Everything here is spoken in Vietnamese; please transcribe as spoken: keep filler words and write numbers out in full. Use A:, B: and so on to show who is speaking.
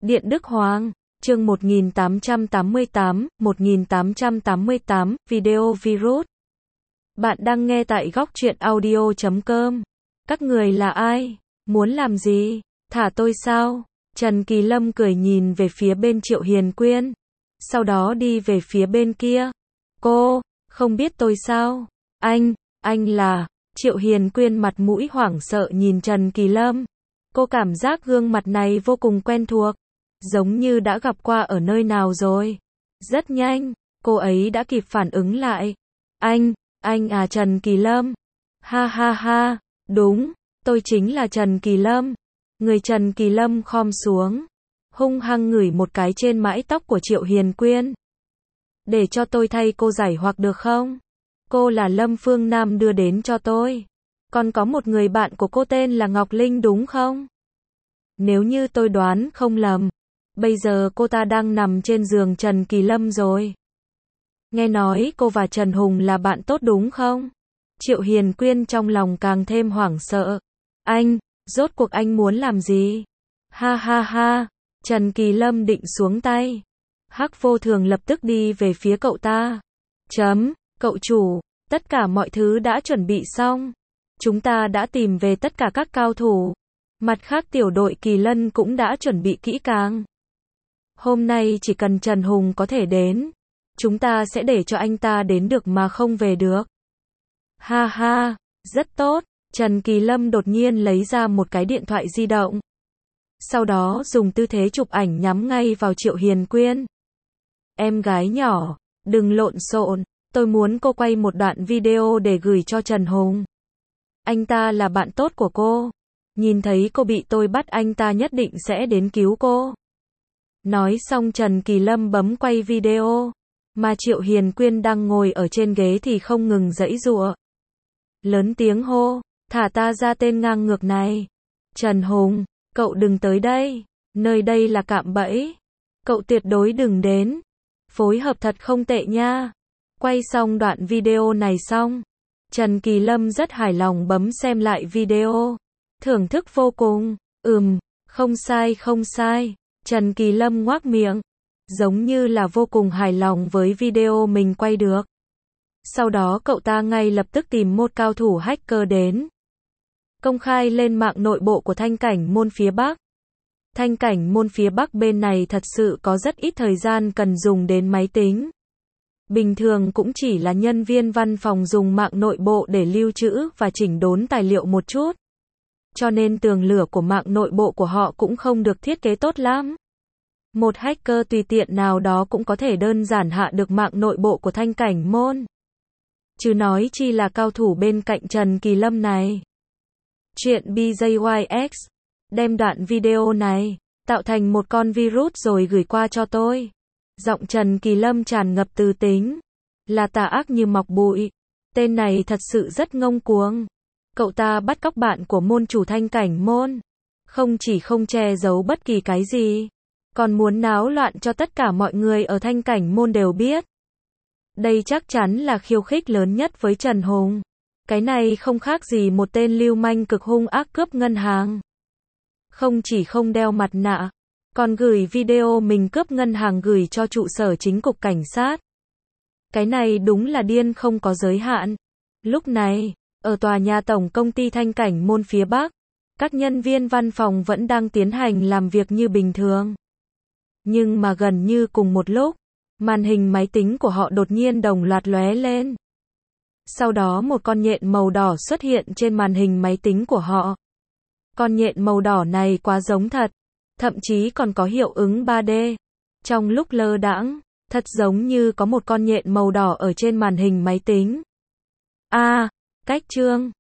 A: Điện Đức Hoàng, chương một nghìn tám trăm tám mươi tám, một nghìn tám trăm tám mươi tám, video virus. Bạn đang nghe tại góc truyện audio chấm com. Các người là ai? Muốn làm gì? Thả tôi sao? Trần Kỳ Lâm cười nhìn về phía bên Triệu Hiền Quyên. Sau đó đi về phía bên kia. Cô, không biết tôi sao? Anh, anh là... Triệu Hiền Quyên mặt mũi hoảng sợ nhìn Trần Kỳ Lâm. Cô cảm giác gương mặt này vô cùng quen thuộc. Giống như đã gặp qua ở nơi nào rồi. Rất nhanh, cô ấy đã kịp phản ứng lại. Anh, anh à Trần Kỳ Lâm. Ha ha ha, đúng, tôi chính là Trần Kỳ Lâm. Người Trần Kỳ Lâm khom xuống, hung hăng ngửi một cái trên mái tóc của Triệu Hiền Quyên. Để cho tôi thay cô giải hoặc được không? Cô là Lâm Phương Nam đưa đến cho tôi. Còn có một người bạn của cô tên là Ngọc Linh đúng không? Nếu như tôi đoán không lầm, bây giờ cô ta đang nằm trên giường Trần Kỳ Lâm rồi. Nghe nói cô và Trần Hùng là bạn tốt đúng không? Triệu Hiền Quyên trong lòng càng thêm hoảng sợ. Anh, rốt cuộc anh muốn làm gì? Ha ha ha, Trần Kỳ Lâm định xuống tay. Hắc Vô Thường lập tức đi về phía cậu ta. Chấm, cậu chủ, tất cả mọi thứ đã chuẩn bị xong. Chúng ta đã tìm về tất cả các cao thủ. Mặt khác tiểu đội Kỳ Lân cũng đã chuẩn bị kỹ càng. Hôm nay chỉ cần Trần Hùng có thể đến, chúng ta sẽ để cho anh ta đến được mà không về được. Ha ha, rất tốt. Trần Kỳ Lâm đột nhiên lấy ra một cái điện thoại di động. Sau đó dùng tư thế chụp ảnh nhắm ngay vào Triệu Hiền Quyên. Em gái nhỏ, đừng lộn xộn, tôi muốn cô quay một đoạn video để gửi cho Trần Hùng. Anh ta là bạn tốt của cô. Nhìn thấy cô bị tôi bắt anh ta nhất định sẽ đến cứu cô. Nói xong Trần Kỳ Lâm bấm quay video. Mà Triệu Hiền Quyên đang ngồi ở trên ghế thì không ngừng giãy giụa. Lớn tiếng hô, thả ta ra tên ngang ngược này. Trần Hùng, cậu đừng tới đây. Nơi đây là cạm bẫy. Cậu tuyệt đối đừng đến. Phối hợp thật không tệ nha. Quay xong đoạn video này xong, Trần Kỳ Lâm rất hài lòng bấm xem lại video. Thưởng thức vô cùng. Ừm, không sai không sai. Trần Kỳ Lâm ngoác miệng. Giống như là vô cùng hài lòng với video mình quay được. Sau đó cậu ta ngay lập tức tìm một cao thủ hacker đến. Công khai lên mạng nội bộ của Thanh Cảnh Môn phía Bắc. Thanh Cảnh Môn phía Bắc bên này thật sự có rất ít thời gian cần dùng đến máy tính. Bình thường cũng chỉ là nhân viên văn phòng dùng mạng nội bộ để lưu trữ và chỉnh đốn tài liệu một chút. Cho nên tường lửa của mạng nội bộ của họ cũng không được thiết kế tốt lắm. Một hacker tùy tiện nào đó cũng có thể đơn giản hạ được mạng nội bộ của Thanh Cảnh Môn. Chứ nói chi là cao thủ bên cạnh Trần Kỳ Lâm này. Chuyện B J Y X. Đem đoạn video này, tạo thành một con virus rồi gửi qua cho tôi. Giọng Trần Kỳ Lâm tràn ngập từ tính. Là tà ác như mọc bụi. Tên này thật sự rất ngông cuồng. Cậu ta bắt cóc bạn của môn chủ Thanh Cảnh Môn. Không chỉ không che giấu bất kỳ cái gì, còn muốn náo loạn cho tất cả mọi người ở Thanh Cảnh Môn đều biết. Đây chắc chắn là khiêu khích lớn nhất với Trần Hùng. Cái này không khác gì một tên lưu manh cực hung ác cướp ngân hàng. Không chỉ không đeo mặt nạ, còn gửi video mình cướp ngân hàng gửi cho trụ sở chính cục cảnh sát. Cái này đúng là điên không có giới hạn. Lúc này, ở tòa nhà tổng công ty Thanh Cảnh Môn phía Bắc, các nhân viên văn phòng vẫn đang tiến hành làm việc như bình thường. Nhưng mà gần như cùng một lúc, màn hình máy tính của họ đột nhiên đồng loạt lóe lên. Sau đó một con nhện màu đỏ xuất hiện trên màn hình máy tính của họ. Con nhện màu đỏ này quá giống thật, thậm chí còn có hiệu ứng ba D. Trong lúc lơ đãng, thật giống như có một con nhện màu đỏ ở trên màn hình máy tính. A, à, cách chương,